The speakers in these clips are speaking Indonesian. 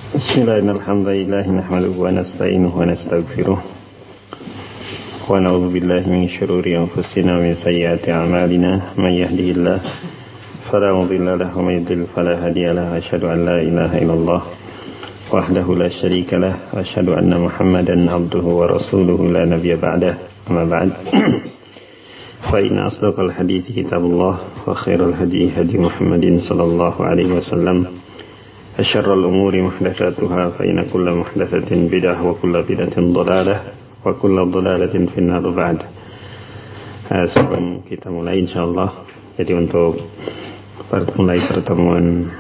Bismillahirrahmanirrahim. Nahmaduhu wa nasta'inuhu wa nastaghfiruh. Wa na'udzu billahi min shururi anfusina wa min sayyiati a'malina. May yahdihillahu fala mudilla lahu wa may yudlil fala hadiya lahu. Asyhadu an la ilaha illallah wahdahu la syarika lah. Asyhadu anna Muhammadan abduhu wa rasuluhu la nabiyya ba'dahu. Amma ba'd. Fa inna asdaqal hadithi kitabullah wa khairal hadi hadi Muhammadin sallallahu alaihi wasallam. Asyarrul umuri muhdatsatuha fa inna kulla muhdatsatin bid'ah wa kulla bid'atin dhalalah wa kulla dhalalatin finnar ba'd. Sebelum kita mulai insyaallah, jadi untuk mulai pertemuan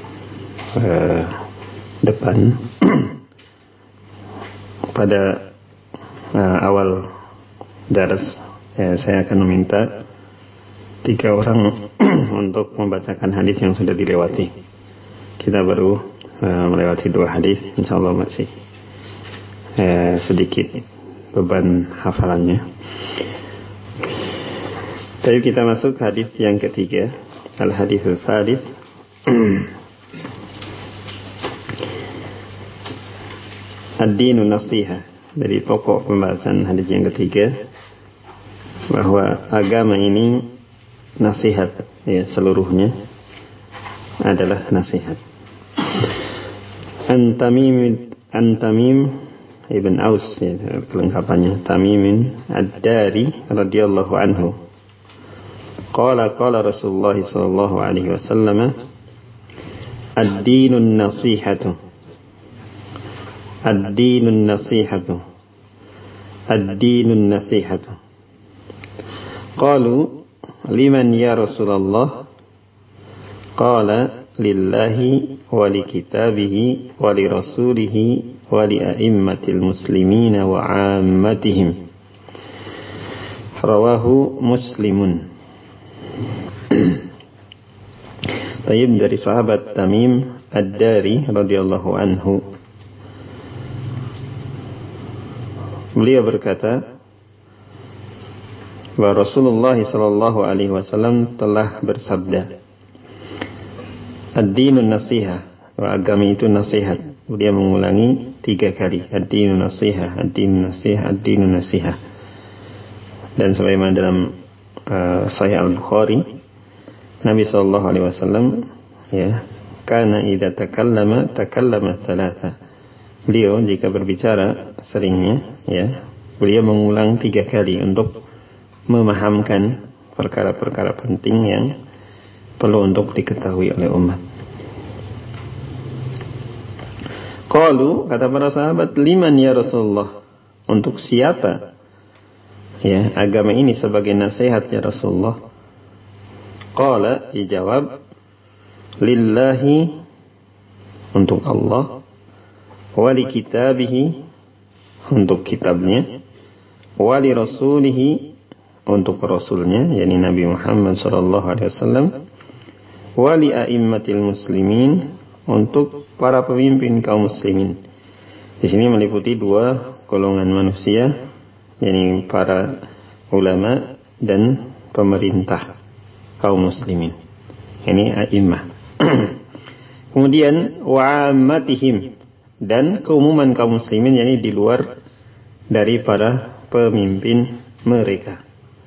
depan pada awal daras saya akan meminta 3 orang untuk membacakan hadis yang sudah dilewati. Kita baru melewati 2 hadis, insyaallah masih sedikit beban hafalannya. Tapi kita masuk hadis yang ketiga, al-haditsul tsalits. Ad-dinu nasihah. Dari pokok pembahasan hadis yang ketiga, bahwa agama ini nasihat, ya, seluruhnya adalah nasihat. An-Tamim ibn Aus, ya, kelengkapannya Tamimin Ad-Dari radhiyallahu anhu. Qala Rasulullah sallallahu alaihi wasallam, ad-dinun nasihatu. Ad-dinun nasihatu. Ad-dinun nasihatu. Qalu liman ya Rasulullah? Qala lillahi wa li kitabihi wa li rasulihi wa li a'immatil muslimina wa 'ammatihim. Rawahu Muslimun. Tayyib, dari sahabat Tamim Ad-Dari radhiyallahu anhu, beliau berkata bahwa Rasulullah sallallahu alaihi wasallam telah bersabda, ad-dinun nasihah, agama itu nasihat. Dia mengulangi 3 kali, ad-dinun nasihah, ad-dinun nasihah, ad-dinun nasihah. Dan sebagaimana dalam Sahih Al-Bukhari, Nabi sallallahu alaihi wasallam, ya, kana idza takallama tsalatsa. Beliau jika berbicara seringnya, ya, beliau mengulang 3 kali untuk memahamkan perkara-perkara penting yang perlu untuk diketahui oleh umat. Qalu, kata para sahabat, liman ya Rasulullah? Untuk siapa, ya, agama ini sebagai nasihat ya Rasulullah? Qala, dijawab, lillahi, untuk Allah, wa li kitabihi, untuk kitabnya, wa li rasulihi, untuk rasulnya, yakni Nabi Muhammad sallallahu alaihi wasallam, wa li a'immatil muslimin, untuk para pemimpin kaum muslimin. Di sini meliputi 2 golongan manusia, yakni para ulama dan pemerintah kaum muslimin. Ini a'immah. Kemudian wa ammatihim, dan keumuman kaum muslimin, yakni di luar dari para pemimpin mereka.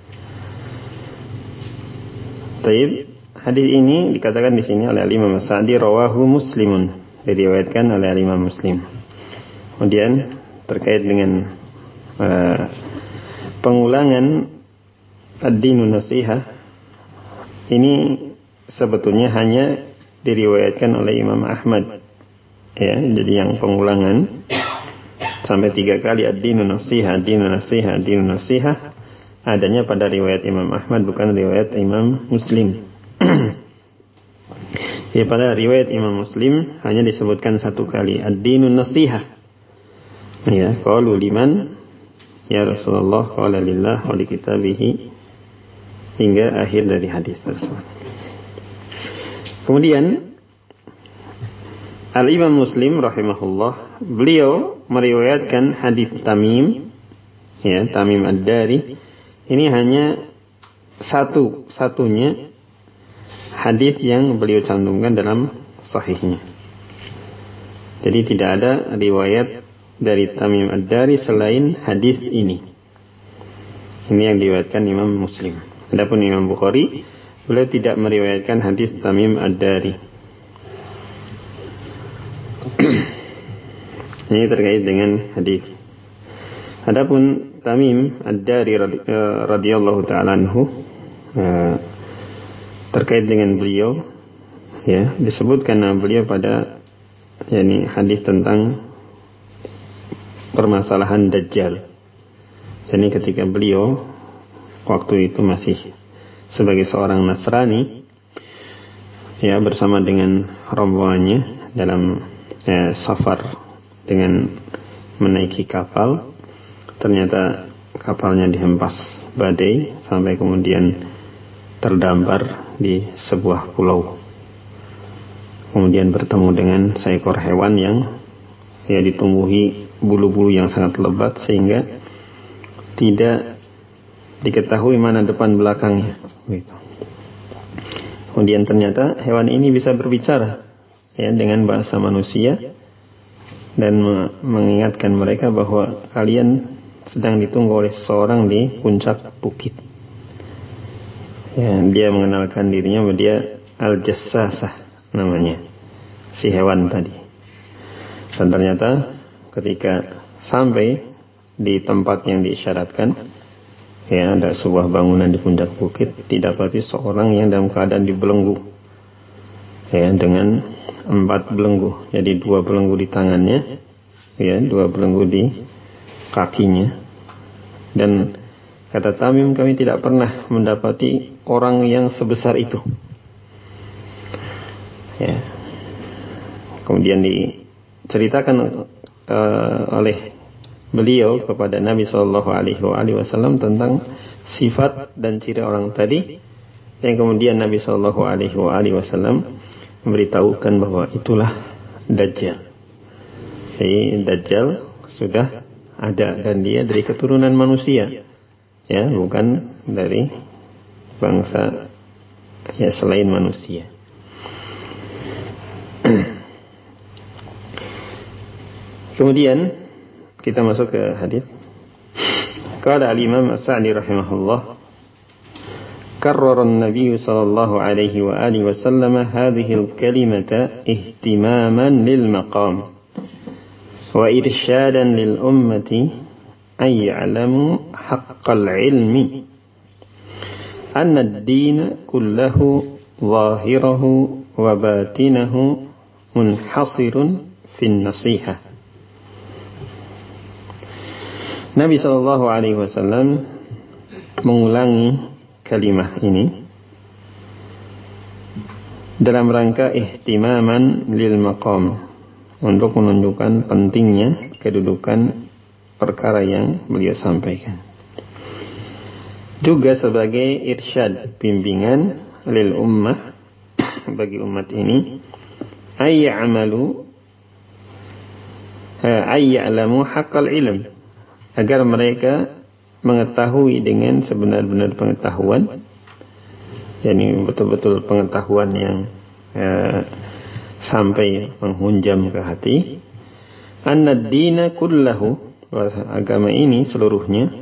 Taib, hadis ini dikatakan di sini oleh Imam Sa'di, rawahu Muslimun, diriwayatkan oleh Imam Muslim. Kemudian terkait dengan pengulangan ad-dinun nasihah, ini sebetulnya hanya diriwayatkan oleh Imam Ahmad, ya. Jadi yang pengulangan sampai 3 kali ad-dinun nasihah, ad-dinun nasihah, ad-dinun nasihah, adanya pada riwayat Imam Ahmad, bukan riwayat Imam Muslim. Jadi pada riwayat Imam Muslim hanya disebutkan 1 kali, ad-dinun nasihah. Ya, qalu liman ya Rasulullah? Qala lillah wa li kitabihi, hingga akhir dari hadis tersebut. Kemudian Al-Imam Muslim rahimahullah, beliau meriwayatkan hadis Tamim, ya, Tamim Ad-Dari. Ini hanya satu-satunya hadis yang beliau cantumkan dalam sahihnya. Jadi tidak ada riwayat dari Tamim Ad-Dari selain hadis ini. Ini yang diriwayatkan Imam Muslim. Adapun Imam Bukhari, beliau tidak meriwayatkan hadis Tamim Ad-Dari. Ini terkait dengan hadis. Adapun Tamim Ad-Dari radhiyallahu ta'ala anhu, terkait dengan beliau, ya, disebutkan nama beliau pada hadis tentang permasalahan Dajjal. Jadi ketika beliau waktu itu masih sebagai seorang Nasrani, ya, bersama dengan rombongannya dalam safar dengan menaiki kapal, ternyata kapalnya dihempas badai sampai kemudian terdampar di sebuah pulau. Kemudian bertemu dengan seekor hewan yang ditumbuhi bulu-bulu yang sangat lebat sehingga tidak diketahui mana depan belakangnya. Kemudian ternyata hewan ini bisa berbicara, ya, dengan bahasa manusia dan mengingatkan mereka bahwa kalian sedang ditunggu oleh seseorang di puncak bukit. Ya, dia mengenalkan dirinya bahwa dia Al-Jassasah namanya, si hewan tadi. Dan ternyata ketika sampai di tempat yang diisyaratkan, ya, ada sebuah bangunan di puncak bukit, didapati seorang yang dalam keadaan dibelenggu, ya, dengan 4 belenggu. Jadi 2 belenggu di tangannya, ya, 2 belenggu di kakinya. Dan kata Tamim, kami tidak pernah mendapati orang yang sebesar itu. Ya. Kemudian diceritakan oleh beliau kepada Nabi Shallallahu Alaihi Wasallam tentang sifat dan ciri orang tadi, yang kemudian Nabi Shallallahu Alaihi Wasallam memberitahukan bahwa itulah Dajjal. Jadi Dajjal sudah ada dan dia dari keturunan manusia, ya, bukan dari bangsa, ya, selain manusia. Kemudian kita masuk ke hadis. Qala al-Imam As-Sa'di rahimahullah, karrara an-nabiy sallallahu alaihi wa alihi wasallam hadhihi al-kalimata ihtimaman lil maqam wa irsyadan lil ummati ay ya'lamu haqqal ilmi anna ad-din kullahu zahirahu wa batinahu munhasirun fin nasihah. Nabi Shallallahu Alaihi Wasallam mengulangi kalimah ini dalam rangka ihtimaman lil maqam, untuk menunjukkan pentingnya kedudukan perkara yang beliau sampaikan. Juga sebagai irsyad, bimbingan lil ummah, bagi umat ini, ayya'lamu haqqal ilm, agar mereka mengetahui dengan sebenar-benar pengetahuan, yakni betul-betul pengetahuan yang sampai menghunjam ke hati, anna ad-dina kullahu, agama ini seluruhnya,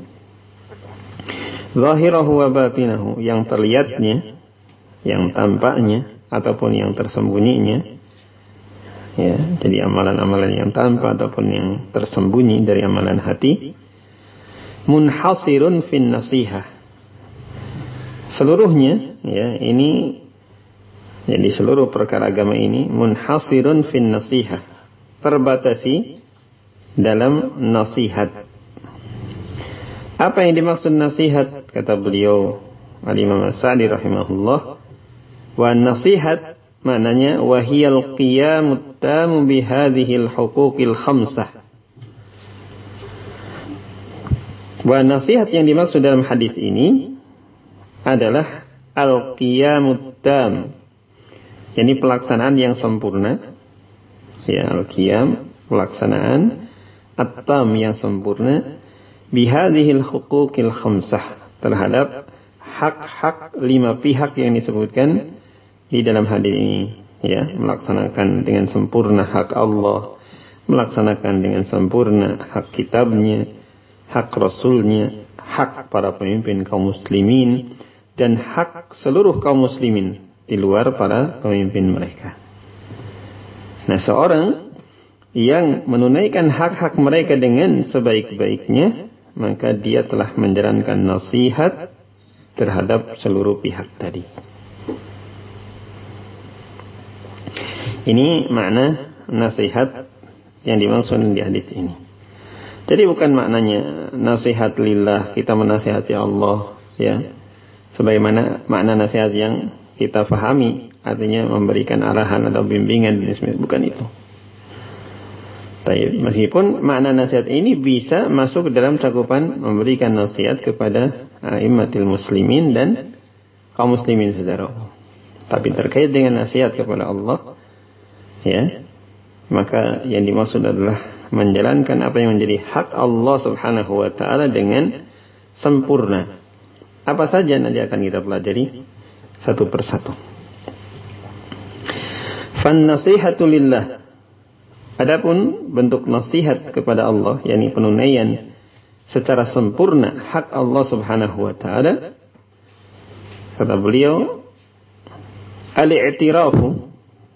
zahirahu wa batinahu, yang terlihatnya, yang tampaknya ataupun yang tersembunyinya, ya, jadi amalan-amalan yang tampak ataupun yang tersembunyi dari amalan hati, munhasirun fin nasihah, seluruhnya, ya, ini, jadi seluruh perkara agama ini munhasirun fin nasihah, terbatasi dalam nasihat. Apa yang dimaksud nasihat? Kata beliau Al-Imam As-Sa'di rahimahullah, wa nasihat maknanya wahiyal qiyamut tamu bihadhil huquqil khamsah. Wa nasihat yang dimaksud dalam hadis ini adalah al-qiyamut tam, yakni pelaksanaan yang sempurna, ya, al-qiyam, pelaksanaan, at-tam, yang sempurna, bihadhil huquqil khamsah, terhadap hak-hak 5 pihak yang disebutkan di dalam hadis ini, ya, melaksanakan dengan sempurna hak Allah, melaksanakan dengan sempurna hak kitabnya, hak rasulnya, hak para pemimpin kaum muslimin, dan hak seluruh kaum muslimin di luar para pemimpin mereka. Nah, seorang yang menunaikan hak-hak mereka dengan sebaik-baiknya, maka dia telah menjalankan nasihat terhadap seluruh pihak tadi. Ini makna nasihat yang dimaksud di hadis ini. Jadi bukan maknanya nasihat lillah, kita menasihati Allah, ya. Sebagaimana makna nasihat yang kita fahami, artinya memberikan arahan atau bimbingan, bukan itu. Meskipun makna nasihat ini bisa masuk ke dalam cakupan memberikan nasihat kepada a'immatil muslimin dan kaum muslimin secara umum. Tapi terkait dengan nasihat kepada Allah, ya, maka yang dimaksud adalah menjalankan apa yang menjadi hak Allah Subhanahu wa taala dengan sempurna. Apa saja nanti akan kita pelajari satu persatu. Fan nasihatu lillah. Adapun bentuk nasihat kepada Allah, yakni penunaian secara sempurna hak Allah Subhanahu wa taala, kata beliau, al-i'tirafu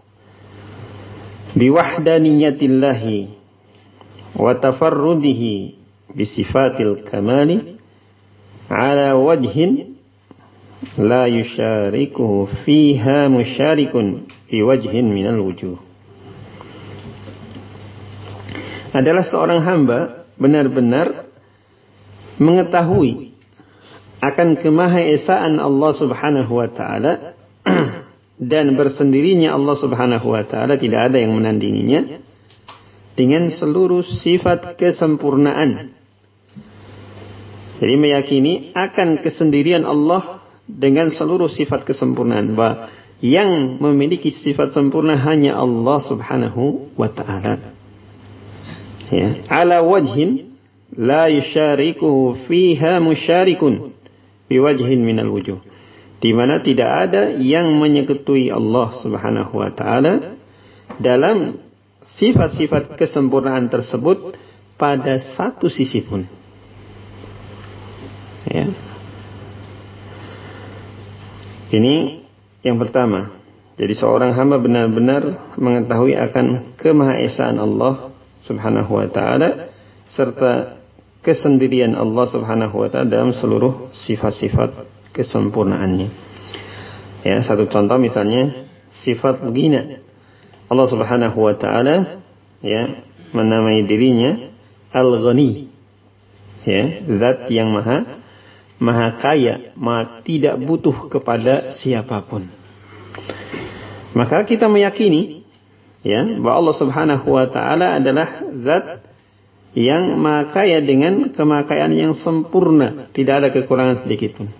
biwahdaniyatillahi wa tafarrudihi bisifatil kamali ala wajhin la yusyarikuhu fiha musyarikun fi wajhin minal wujuh. Adalah seorang hamba benar-benar mengetahui akan kemahaesaan Allah Subhanahu wa taala dan bersendirinya Allah Subhanahu wa taala, tidak ada yang menandinginya, dengan seluruh sifat kesempurnaan. Jadi meyakini akan kesendirian Allah dengan seluruh sifat kesempurnaan, bahwa yang memiliki sifat sempurna hanya Allah Subhanahu wa taala. Ya, ala wajhin la yusyarikuhu fiha musyarikun bi wajhin minal wujuh, di mana tidak ada yang menyekutui Allah Subhanahu wa taala dalam sifat-sifat kesempurnaan tersebut pada satu sisi pun. Ya. Ini yang pertama. Jadi seorang hamba benar-benar mengetahui akan kemahaesaan Allah Subhanahu wa ta'ala serta kesendirian Allah Subhanahu wa ta'ala dalam seluruh sifat-sifat kesempurnaannya. Ya, satu contoh misalnya sifat ghina. Allah Subhanahu wa ta'ala, ya, menamai dirinya Al-Ghani. Ya, zat yang maha kaya, maha tidak butuh kepada siapapun. Maka kita meyakini, ya, bahwa Allah Subhanahu wa ta'ala adalah zat yang maha kaya dengan kemakayaan yang sempurna, tidak ada kekurangan sedikit pun.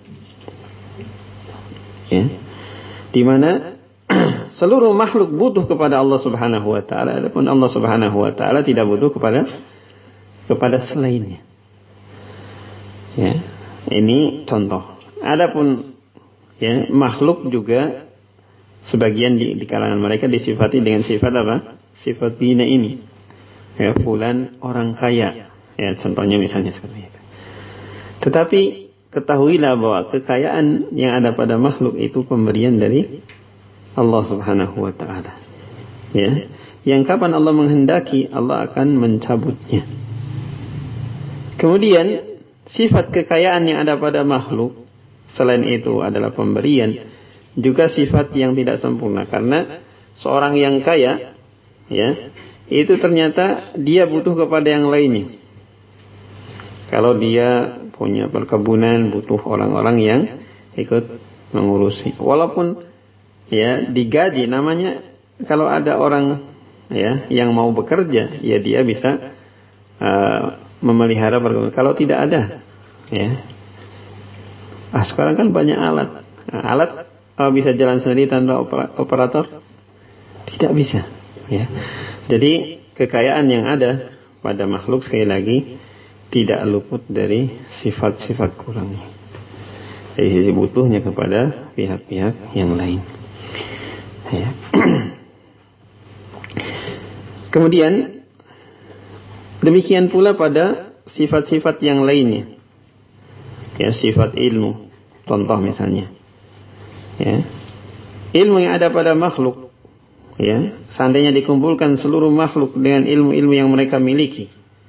Ya. Di mana seluruh makhluk butuh kepada Allah Subhanahu wa ta'ala, adapun Allah Subhanahu wa ta'ala tidak butuh kepada selainnya. Ya. Ini contoh. Adapun, ya, makhluk juga sebagian di kalangan mereka disifati dengan sifat apa? Sifat ghina ini. Ya, fulan orang kaya. Ya, contohnya misalnya seperti itu. Tetapi ketahuilah bahwa kekayaan yang ada pada makhluk itu pemberian dari Allah Subhanahu wa ta'ala. Ya, yang kapan Allah menghendaki, Allah akan mencabutnya. Kemudian sifat kekayaan yang ada pada makhluk selain itu adalah pemberian, juga sifat yang tidak sempurna, karena seorang yang kaya, ya, itu ternyata dia butuh kepada yang lainnya. Kalau dia punya perkebunan, butuh orang-orang yang ikut mengurusi. Walaupun, ya, digaji, namanya kalau ada orang, ya, yang mau bekerja, ya dia bisa memelihara perkebunan. Kalau tidak ada, ya, sekarang kan banyak alat. Alat bisa jalan sendiri tanpa operator? Tidak bisa. Ya. Jadi kekayaan yang ada pada makhluk sekali lagi tidak luput dari sifat-sifat kurangnya. Dari sisi butuhnya kepada pihak-pihak yang lain. Ya. Kemudian Demikian pula pada sifat-sifat yang lainnya. Ya, sifat ilmu. Contoh misalnya. Ya. Ilmu yang ada pada makhluk, ya, seandainya dikumpulkan seluruh makhluk dengan ilmu-ilmu yang mereka miliki,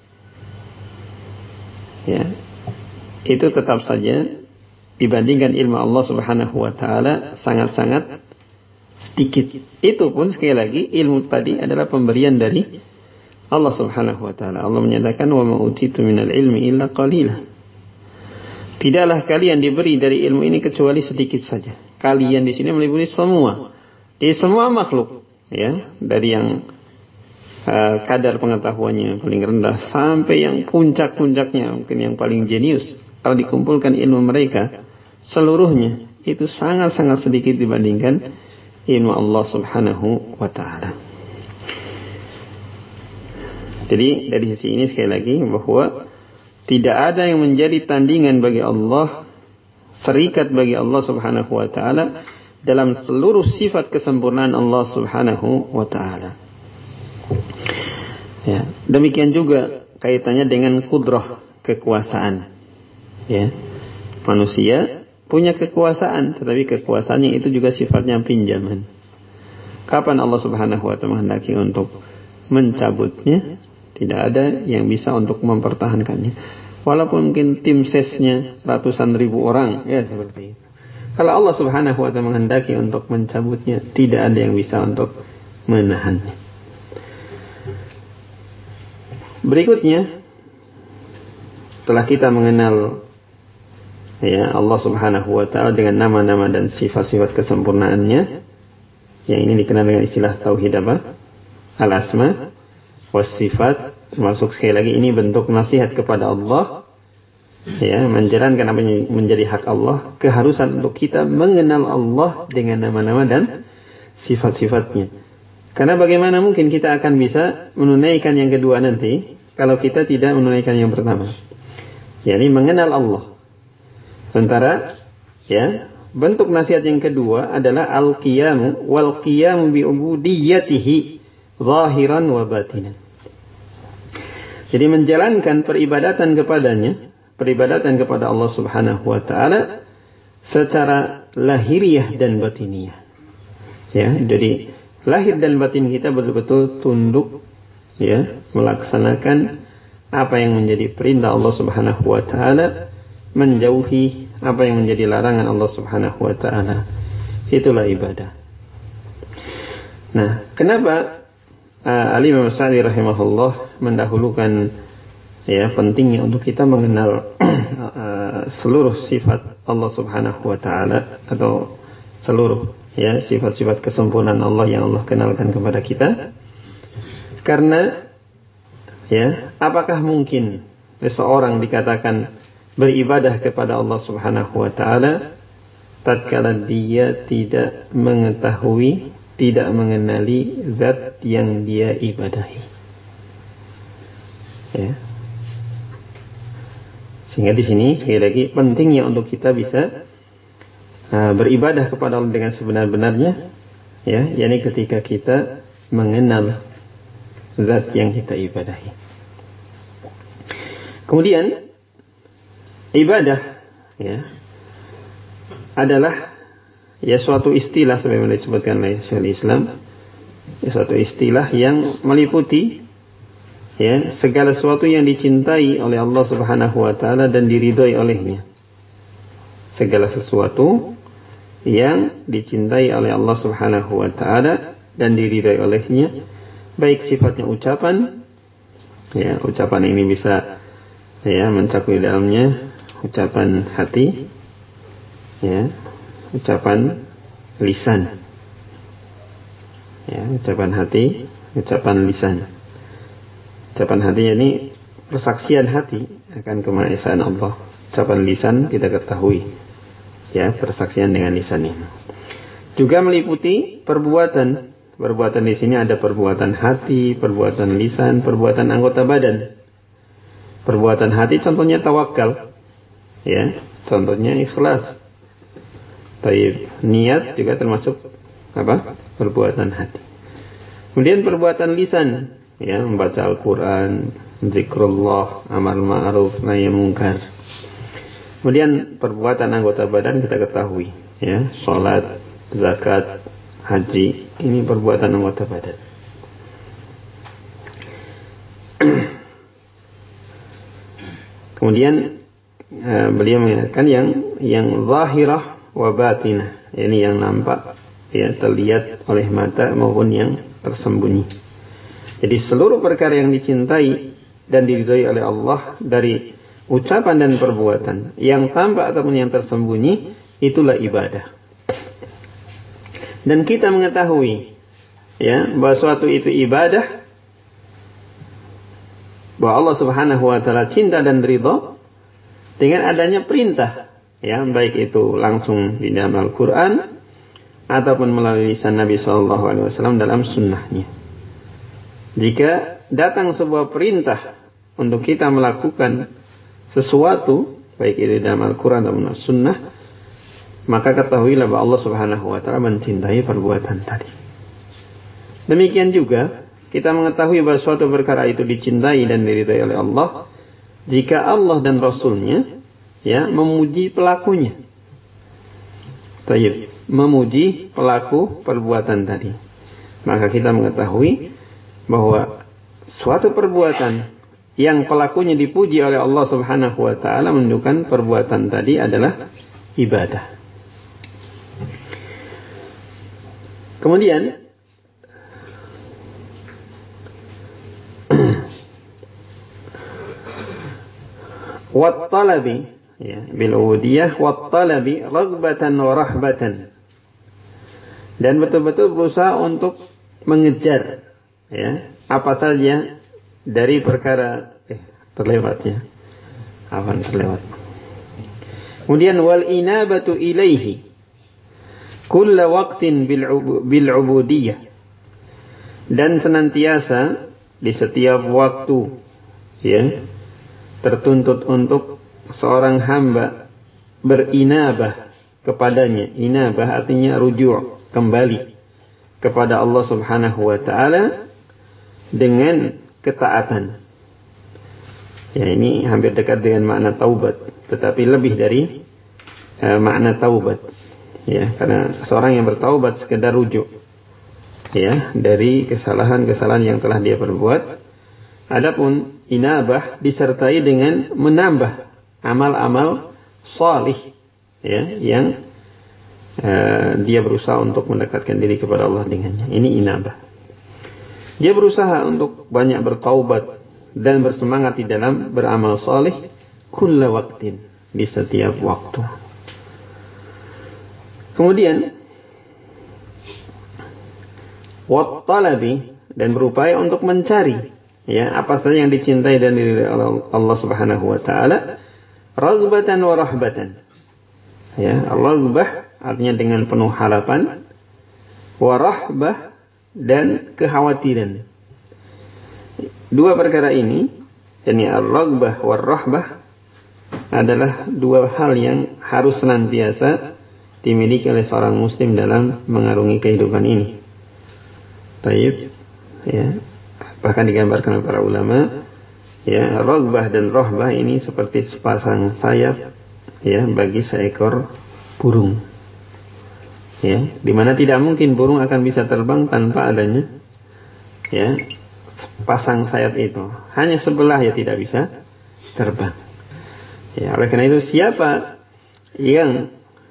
ya, itu tetap saja dibandingkan ilmu Allah Subhanahu wa taala sangat-sangat sedikit. Itu pun sekali lagi ilmu tadi adalah pemberian dari Allah Subhanahu wa taala. Allah menyatakan wa ma utitu minal ilmi illa qalila. Tidaklah kalian diberi dari ilmu ini kecuali sedikit saja. Kalian di sini meliputi semua, di semua makhluk, ya, dari yang kadar pengetahuannya paling rendah sampai yang puncak-puncaknya, mungkin yang paling jenius. Kalau dikumpulkan ilmu mereka seluruhnya, itu sangat-sangat sedikit dibandingkan ilmu Allah Subhanahu wa taala. Jadi dari sisi ini sekali lagi bahwa tidak ada yang menjadi tandingan bagi Allah, serikat bagi Allah Subhanahu wa taala dalam seluruh sifat kesempurnaan Allah Subhanahu wa taala. Ya, demikian juga kaitannya dengan kudrah, kekuasaan. Ya. Manusia punya kekuasaan, tetapi kekuasaannya itu juga sifatnya pinjaman. Kapan Allah Subhanahu wa taala menghendaki untuk mencabutnya, tidak ada yang bisa untuk mempertahankannya. Walaupun mungkin tim sesnya ratusan ribu orang, ya seperti itu. Kalau Allah Subhanahu wa taala menghendaki untuk mencabutnya, tidak ada yang bisa untuk menahannya. Berikutnya, setelah kita mengenal, ya, Allah Subhanahu wa taala dengan nama-nama dan sifat-sifat kesempurnaannya, yang ini dikenal dengan istilah tauhid apa? Al-asma was sifat. Masuk sekali lagi ini bentuk nasihat kepada Allah, ya, menjalankan apa yang menjadi hak Allah, keharusan untuk kita mengenal Allah dengan nama-nama dan sifat-sifatnya. Karena bagaimana mungkin kita akan bisa menunaikan yang kedua nanti kalau kita tidak menunaikan yang pertama, yakni mengenal Allah. Sementara, ya, bentuk nasihat yang kedua adalah al-qiyamu wal qiyamu bi ubudiyyatihi zahiran wa batinan. Jadi menjalankan peribadatan kepadanya, peribadatan kepada Allah Subhanahu wa taala secara lahiriah dan batiniah. Ya, jadi lahir dan batin kita betul-betul tunduk, ya, melaksanakan apa yang menjadi perintah Allah Subhanahu wa taala, menjauhi apa yang menjadi larangan Allah Subhanahu wa taala. Itulah ibadah. Nah, kenapa Al-Imam Sa'di rahimahullah mendahulukan, ya, pentingnya untuk kita mengenal seluruh sifat Allah Subhanahu wa taala atau seluruh, ya, sifat-sifat kesempurnaan Allah yang Allah kenalkan kepada kita? Karena, ya, apakah mungkin seseorang dikatakan beribadah kepada Allah Subhanahu wa taala tatkala dia tidak mengetahui, tidak mengenali zat yang dia ibadahi? Ya. Sehingga di sini sekali lagi pentingnya untuk kita bisa beribadah kepada Allah dengan sebenar-benarnya, ya, yakni ketika kita mengenal zat yang kita ibadahi. Kemudian ibadah, ya, adalah, ya, suatu istilah sebagaimana disebutkan oleh Syekhul Islam, ya, suatu istilah yang meliputi, ya, segala sesuatu yang dicintai oleh Allah Subhanahu wa taala dan diridhai olehnya. Segala sesuatu yang dicintai oleh Allah Subhanahu wa taala dan diridhai olehnya, baik sifatnya ucapan, ya, ucapan ini bisa, ya, mencakup dalamnya ucapan hati, ya, ucapan lisan, ya, ucapan hati, ucapan lisan. Ucapan hati ini persaksian hati akan kemahaesaan Allah. Ucapan lisan kita ketahui, ya, persaksian dengan lisan ini. Juga meliputi perbuatan. Perbuatan di sini ada perbuatan hati, perbuatan lisan, perbuatan anggota badan. Perbuatan hati contohnya tawakal, ya, contohnya ikhlas. Tapi niat juga termasuk apa? Perbuatan hati. Kemudian perbuatan lisan, ya, membaca Al-Quran, zikrullah, amal ma'ruf, nahi munkar. Kemudian perbuatan anggota badan kita ketahui, ya, salat, zakat, haji, ini perbuatan anggota badan. Kemudian beliau mengatakan yang zahirah wa batinah, ini yang nampak, ya, terlihat oleh mata maupun yang tersembunyi. Jadi seluruh perkara yang dicintai dan diridhai oleh Allah dari ucapan dan perbuatan, yang tampak ataupun yang tersembunyi, itulah ibadah. Dan kita mengetahui, ya, bahwa suatu itu ibadah, bahwa Allah Subhanahu wa taala cinta dan ridha dengan adanya perintah, ya, baik itu langsung di dalam Al-Qur'an ataupun melalui lisan Nabi sallallahu alaihi wasallam dalam sunnahnya. Jika datang sebuah perintah untuk kita melakukan sesuatu, baik itu dalam Al-Qur'an atau sunnah, maka ketahuilah bahwa Allah Subhanahu wa taala mencintai perbuatan tadi. Demikian juga kita mengetahui bahwa suatu perkara itu dicintai dan diridhai oleh Allah jika Allah dan Rasulnya, ya, memuji pelakunya. Tayyib, memuji pelaku perbuatan tadi. Maka kita mengetahui bahwa suatu perbuatan yang pelakunya dipuji oleh Allah Subhanahu wa taala menunjukkan perbuatan tadi adalah ibadah. Kemudian wat talabi, ya, bil ubudiyah wat talabi raghbatan wa rahbatan, dan betul-betul berusaha untuk mengejar, ya, apa saja dari perkara terlewatnya. Kemudian wal inabatu ilaihi kulla waqtin bil ubudiyah, dan senantiasa di setiap waktu, ya, tertuntut untuk seorang hamba berinabah kepadanya. Inabah artinya rujuk, kembali kepada Allah Subhanahu wa taala dengan ketaatan. Ya, ini hampir dekat dengan makna taubat, tetapi lebih dari makna taubat. Ya, karena seorang yang bertaubat sekedar rujuk, ya, dari kesalahan-kesalahan yang telah dia perbuat. Adapun inabah disertai dengan menambah amal-amal salih, ya, yang dia berusaha untuk mendekatkan diri kepada Allah dengannya. Ini inabah. Dia berusaha untuk banyak bertaubat dan bersemangat di dalam beramal salih kulla waqtin, di setiap waktu. Kemudian wat talabi, dan berupaya untuk mencari, ya, apa saja yang dicintai dan diridhai oleh Allah Subhanahu wa taala, raghbatan wa rahbatan. Ya, raghbah artinya dengan penuh harapan, wa rahbah, dan kekhawatiran. Dua perkara ini, yakni ar-raghbah wa rahbah, adalah dua hal yang harus senantiasa dimiliki oleh seorang muslim dalam mengarungi kehidupan ini. Taib, ya, bahkan digambarkan oleh para ulama, ya, raghbah dan rahbah ini seperti sepasang sayap, ya, bagi seekor burung, ya, dimana tidak mungkin burung akan bisa terbang tanpa adanya, ya, sepasang sayap itu. Hanya sebelah, ya, tidak bisa terbang. Ya, oleh karena itu siapa yang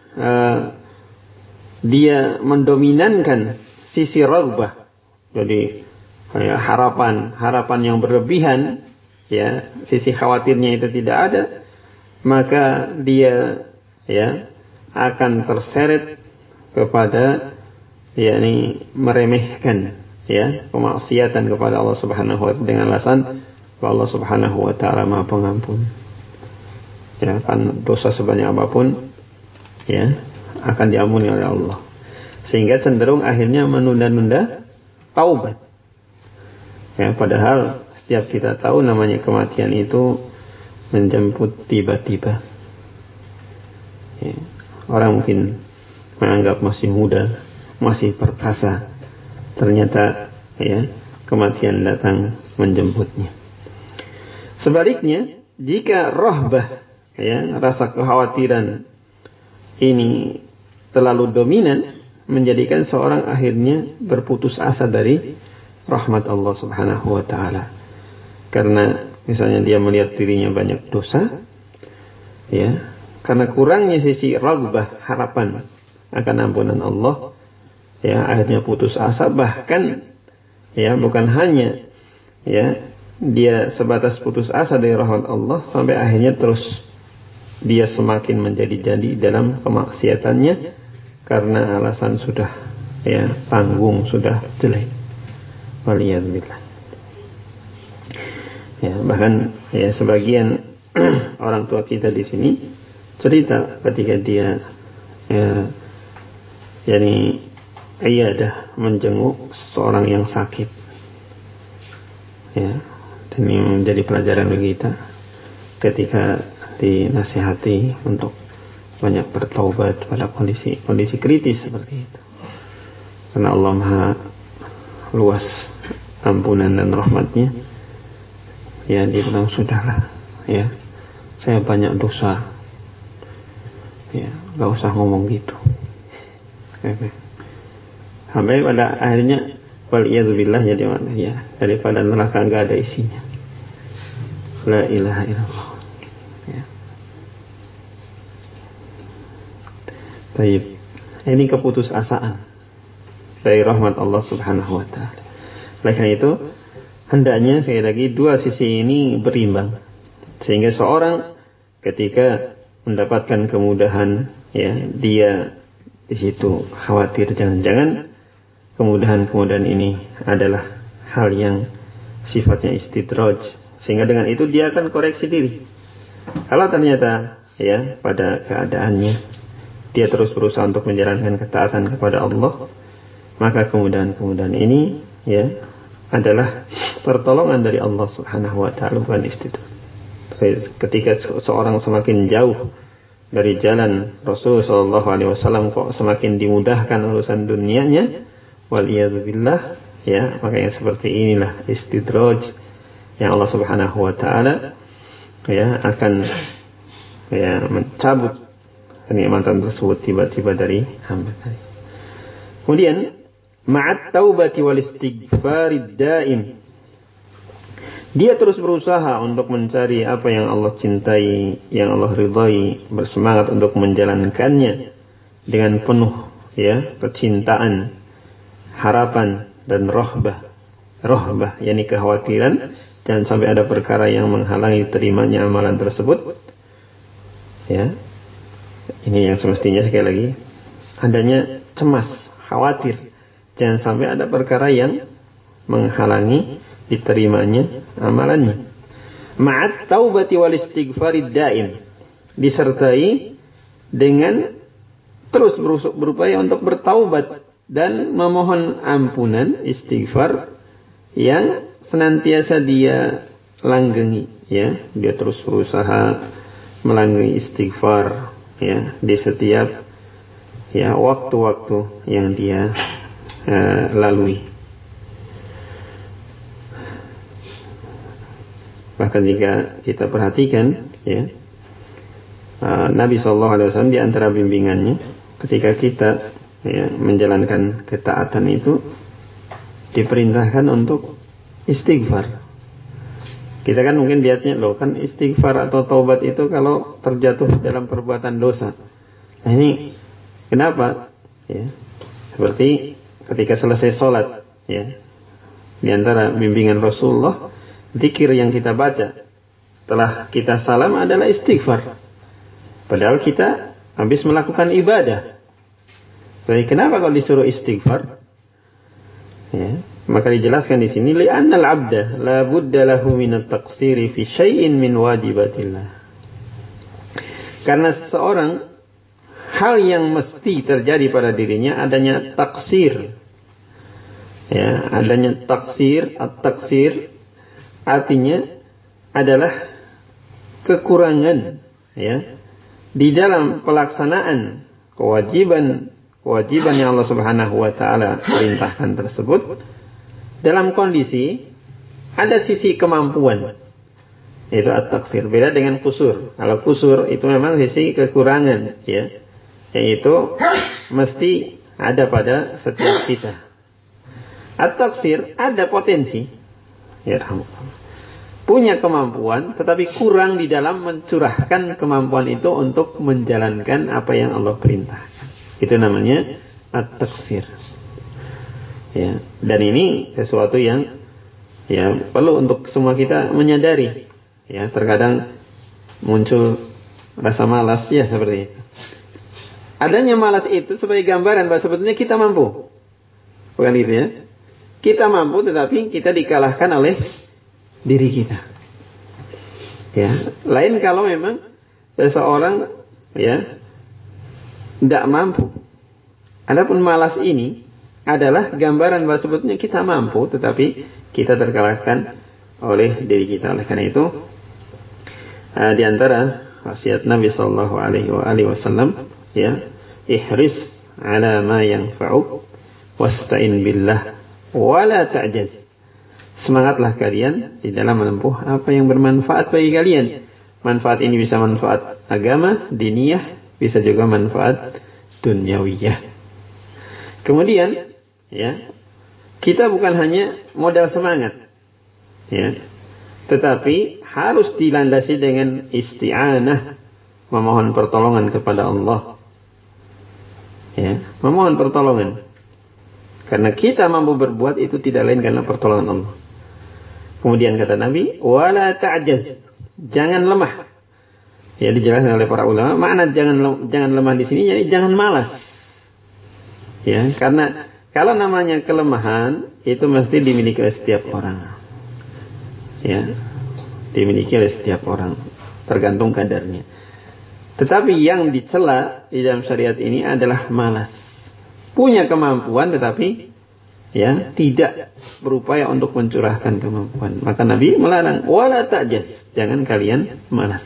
dia mendominankan sisi raghbah, jadi, ya, harapan yang berlebihan, ya, sisi khawatirnya itu tidak ada, maka dia, ya, akan terseret kepada, yakni meremehkan, ya, kemaksiatan kepada Allah Subhanahu wa taala dengan alasan bahwa Allah Subhanahu wa taala Maha Pengampun. Ya, kan dosa sebanyak apapun, ya, akan diampuni oleh Allah. Sehingga cenderung akhirnya menunda-nunda taubat. Ya, padahal setiap kita tahu namanya kematian itu menjemput tiba-tiba. Ya, orang mungkin menganggap masih muda, masih perkasa, ternyata, ya, kematian datang menjemputnya. Sebaliknya, jika rahbah, ya, rasa kekhawatiran ini terlalu dominan, menjadikan seorang akhirnya berputus asa dari rahmat Allah Subhanahu wa taala. Karena misalnya dia melihat dirinya banyak dosa, ya, karena kurangnya sisi raghbah, harapan akan ampunan Allah, ya, akhirnya putus asa. Bahkan, ya, bukan hanya, ya, dia sebatas putus asa dari rahmat Allah, sampai akhirnya terus dia semakin menjadi-jadi dalam kemaksiatannya karena alasan sudah, ya, tanggung, sudah jelek. Waliyadzubillah. Ya, bahkan, ya, sebagian orang tua kita di sini cerita ketika dia, ya, yani iyadah menjenguk seorang yang sakit, ya, dan ini menjadi pelajaran bagi kita ketika dinasihati untuk banyak bertaubat pada kondisi kritis seperti itu, karena Allah Maha luas ampunan dan rahmatnya. Ya, dia bilang, sudahlah, ya, saya banyak dosa, ya, gak usah ngomong gitu. Sampai pada akhirnya waliyadzubillah, ya, daripada neraka gak ada isinya. La ilaha illallah, ya. Baik, ini keputusasaan dari rahmat Allah Subhanahu wa taala. Oleh karena itu, hendaknya sekali lagi dua sisi ini berimbang, sehingga seorang ketika mendapatkan kemudahan, ya, dia di situ khawatir jangan-jangan kemudahan ini adalah hal yang sifatnya istidraj, sehingga dengan itu dia akan koreksi diri. Kalau ternyata, ya, pada keadaannya dia terus berusaha untuk menjalankan ketaatan kepada Allah, maka kemudahan ini, ya, adalah pertolongan dari Allah Subhanahu wa taala, bukan istidraj. Ketika seorang semakin jauh dari jalan Rasul sallallahu alaihi wasallam, kok semakin dimudahkan urusan dunianya, waliyadzubillah, ya, maka yang seperti inilah istidraj yang Allah Subhanahu wa taala, ya, akan, ya, mencabut kenikmatan tersebut tiba-tiba dari hamba tadi. Kemudian ma'at taubati wal istighfarid daim, dia terus berusaha untuk mencari apa yang Allah cintai, yang Allah ridhai, bersemangat untuk menjalankannya dengan penuh, ya, kecintaan, harapan dan rahbah, yakni kekhawatiran jangan sampai ada perkara yang menghalangi terimanya amalan tersebut, ya. Ini yang semestinya sekali lagi adanya cemas, khawatir jangan sampai ada perkara yang menghalangi diterimanya amalannya. Ma'at taubati wal istighfarid daim, disertai dengan terus berupaya untuk bertaubat dan memohon ampunan, istighfar yang senantiasa dia langgengi, ya, dia terus berusaha melanggengi istighfar, ya, di setiap, ya, waktu-waktu yang dia lalui. Bahkan jika kita perhatikan, ya, Nabi SAW di antara bimbingannya ketika kita, ya, menjalankan ketaatan itu diperintahkan untuk istighfar. Kita kan mungkin lihatnya, loh, kan istighfar atau taubat itu kalau terjatuh dalam perbuatan dosa. Nah, ini kenapa? Ya, seperti ketika selesai sholat, ya, di antara bimbingan Rasulullah, zikir yang kita baca setelah kita salam adalah istighfar. Padahal kita habis melakukan ibadah. Jadi kenapa kalau disuruh istighfar? Ya, maka dijelaskan di sini, li'annal 'abda la budda lahu min at-taqsiri fi syai'in min wajibatillah. Karena seseorang, hal yang mesti terjadi pada dirinya adanya taksir. Ya, adanya taksir, at-taksir artinya adalah kekurangan, ya, di dalam pelaksanaan kewajiban yang Allah Subhanahu wa taala perintahkan tersebut, dalam kondisi ada sisi kemampuan, Itu at-taqsir. Beda dengan kusur. Kalau kusur itu memang sisi kekurangan, ya. Yaitu mesti ada pada setiap kita. At-taqsir ada potensi. Ya, punya kemampuan tetapi kurang di dalam mencurahkan kemampuan itu untuk menjalankan apa yang Allah perintahkan. Itu namanya at-taqsir. Ya, dan ini sesuatu yang ya perlu untuk semua kita menyadari. Ya, terkadang muncul rasa malas ya seperti itu. Adanya malas itu sebagai gambaran bahwa sebetulnya kita mampu. Bukan itu ya. Kita mampu tetapi kita dikalahkan oleh diri kita. Ya, lain kalau memang seseorang ya tidak mampu. Adapun malas ini adalah gambaran bahwa sebetulnya kita mampu tetapi kita terkalahkan oleh diri kita. Oleh karena itu di antara wasiat Nabi sallallahu alaihi wasallam ya, ihris ala ma yanfa'uk wasta'in billah wala ta'jaz. Semangatlah kalian di dalam menempuh apa yang bermanfaat bagi kalian. Manfaat ini bisa manfaat agama, diniyah, bisa juga manfaat dunyawiyah. Kemudian ya, kita bukan hanya modal semangat ya, tetapi harus dilandasi dengan isti'anah, memohon pertolongan kepada Allah. Ya, memohon pertolongan. Karena kita mampu berbuat itu tidak lain karena pertolongan Allah. Kemudian kata Nabi, wala ta'jaz, jangan lemah. Ya, dijelaskan oleh para ulama, makna jangan lemah di sini jadi jangan malas. Ya, karena kalau namanya kelemahan itu mesti dimiliki oleh setiap orang. Ya, dimiliki oleh setiap orang, tergantung kadarnya. Tetapi yang dicela di dalam syariat ini adalah malas. Punya kemampuan tetapi ya tidak berupaya untuk mencurahkan kemampuan. Maka Nabi melarang, wala ta'jaz, jangan kalian malas.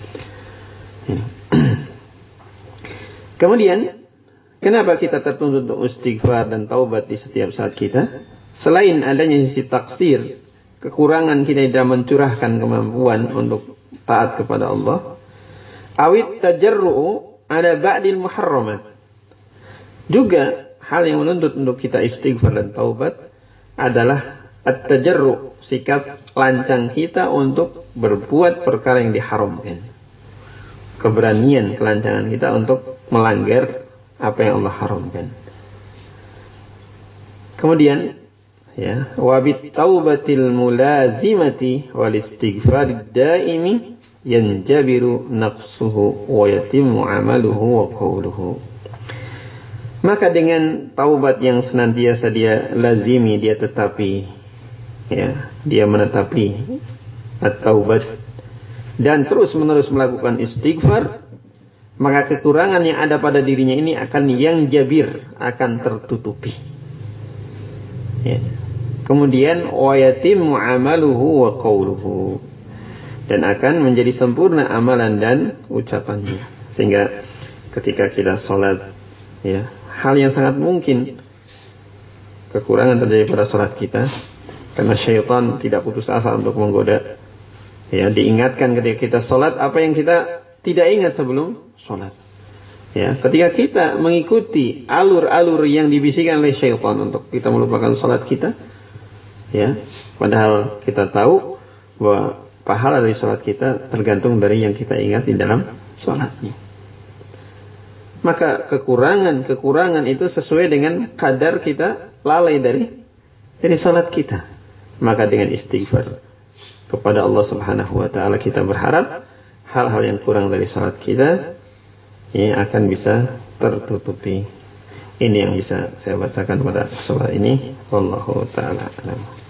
Ya. Kemudian kenapa kita tertuntut untuk istighfar dan taubat di setiap saat kita? Selain adanya sisi taksir, kekurangan kita dalam mencurahkan kemampuan untuk taat kepada Allah, awit tajarru'u ala ba'dil muharramat. Juga hal yang menuntut untuk kita istighfar dan taubat adalah at-tajarru', sikap lancang kita untuk berbuat perkara yang diharamkan. Keberanian, kelancangan kita untuk melanggar apa yang Allah haramkan. Kemudian ya, wa bit taubatil mulazimati wal istighfar daimi yanjabiru nafsuhu wa yatimmu amaluhu wa qawluhu. Maka dengan taubat yang senantiasa dia lazimi, dia tetapi ya, dia menetapi at-taubat dan terus menerus melakukan istighfar, maka kekurangan yang ada pada dirinya ini akan yang jabir, akan tertutupi. Ya. Kemudian wa yatimmu amaluhu wa qawluhu, dan akan menjadi sempurna amalan dan ucapannya. Sehingga ketika kita salat ya, hal yang sangat mungkin kekurangan terjadi pada salat kita karena syaitan tidak putus asa untuk menggoda. Ya, diingatkan ketika kita salat apa yang kita tidak ingat sebelum salat. Ya, ketika kita mengikuti alur-alur yang dibisikkan oleh syaitan untuk kita melupakan salat kita, ya, padahal kita tahu bahwa pahala dari salat kita tergantung dari yang kita ingat di dalam salatnya. Maka kekurangan itu sesuai dengan kadar kita lalai dari salat kita. Maka dengan istighfar kepada Allah Subhanahu wa taala kita berharap hal-hal yang kurang dari salat kita ini akan bisa tertutupi. Ini yang bisa saya bacakan pada kesempatan ini. Wallahu taala alam.